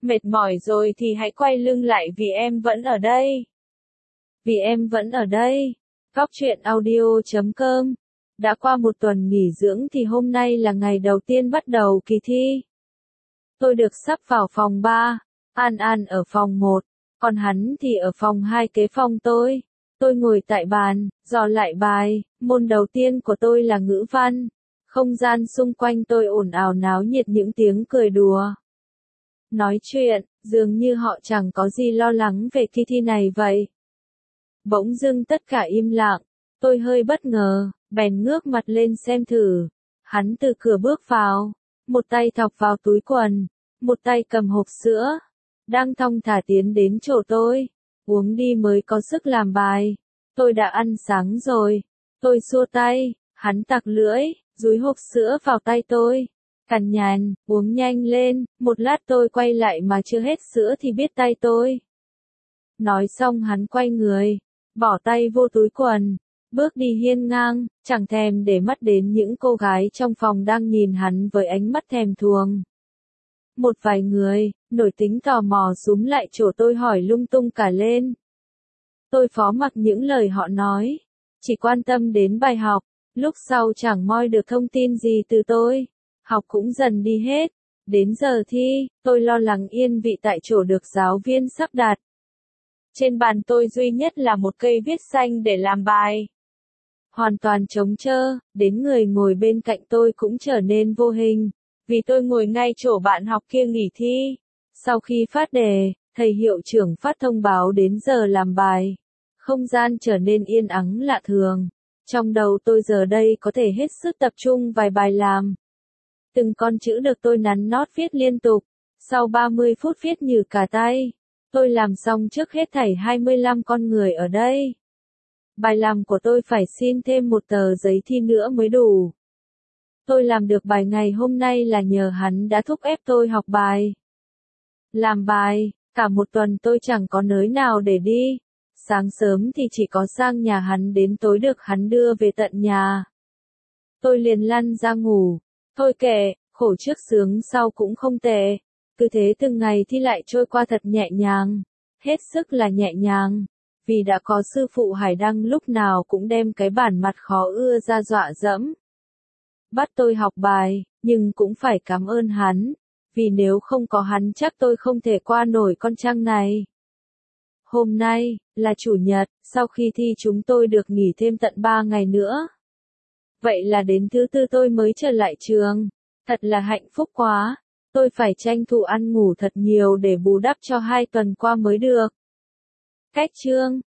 Mệt mỏi rồi thì hãy quay lưng lại vì em vẫn ở đây. Vì em vẫn ở đây. Góc truyện audio.com. Đã qua một tuần nghỉ dưỡng thì hôm nay là ngày đầu tiên bắt đầu kỳ thi. Tôi được sắp vào phòng 3, An An ở phòng 1, còn hắn thì ở phòng 2 kế phòng tôi. Tôi ngồi tại bàn, dò lại bài, môn đầu tiên của tôi là ngữ văn. Không gian xung quanh tôi ồn ào náo nhiệt những tiếng cười đùa. Nói chuyện, dường như họ chẳng có gì lo lắng về kỳ thi này vậy. Bỗng dưng tất cả im lặng, tôi hơi bất ngờ, bèn ngước mặt lên xem thử. Hắn từ cửa bước vào, một tay thọc vào túi quần, một tay cầm hộp sữa, đang thong thả tiến đến chỗ tôi. Uống đi mới có sức làm bài. Tôi đã ăn sáng rồi. Tôi xua tay, hắn tặc lưỡi, dúi hộp sữa vào tay tôi. Cằn nhằn, uống nhanh lên, một lát tôi quay lại mà chưa hết sữa thì biết tay tôi. Nói xong hắn quay người, bỏ tay vô túi quần, bước đi hiên ngang, chẳng thèm để mắt đến những cô gái trong phòng đang nhìn hắn với ánh mắt thèm thuồng. Một vài người, nổi tính tò mò xúm lại chỗ tôi hỏi lung tung cả lên. Tôi phó mặc những lời họ nói, chỉ quan tâm đến bài học, lúc sau chẳng moi được thông tin gì từ tôi. Học cũng dần đi hết. Đến giờ thi, tôi lo lắng yên vị tại chỗ được giáo viên sắp đặt. Trên bàn tôi duy nhất là một cây viết xanh để làm bài. Hoàn toàn trống trơ, đến người ngồi bên cạnh tôi cũng trở nên vô hình, vì tôi ngồi ngay chỗ bạn học kia nghỉ thi. Sau khi phát đề, thầy hiệu trưởng phát thông báo đến giờ làm bài. Không gian trở nên yên ắng lạ thường. Trong đầu tôi giờ đây có thể hết sức tập trung vài bài làm. Từng con chữ được tôi nắn nót viết liên tục. Sau 30 phút viết nhừ cả tay. Tôi làm xong trước hết thảy 25 con người ở đây. Bài làm của tôi phải xin thêm một tờ giấy thi nữa mới đủ. Tôi làm được bài ngày hôm nay là nhờ hắn đã thúc ép tôi học bài. Làm bài, cả một tuần tôi chẳng có nơi nào để đi. Sáng sớm thì chỉ có sang nhà hắn đến tối được hắn đưa về tận nhà. Tôi liền lăn ra ngủ. Thôi kệ, khổ trước sướng sau cũng không tệ. Cứ thế từng ngày thi lại trôi qua thật nhẹ nhàng. Hết sức là nhẹ nhàng. Vì đã có sư phụ Hải Đăng lúc nào cũng đem cái bản mặt khó ưa ra dọa dẫm. Bắt tôi học bài, nhưng cũng phải cảm ơn hắn. Vì nếu không có hắn chắc tôi không thể qua nổi con trăng này. Hôm nay, là Chủ nhật, sau khi thi chúng tôi được nghỉ thêm tận 3 ngày nữa. Vậy là đến thứ Tư tôi mới trở lại trường. Thật là hạnh phúc quá. Tôi phải tranh thủ ăn ngủ thật nhiều để bù đắp cho 2 tuần qua mới được. Cách chương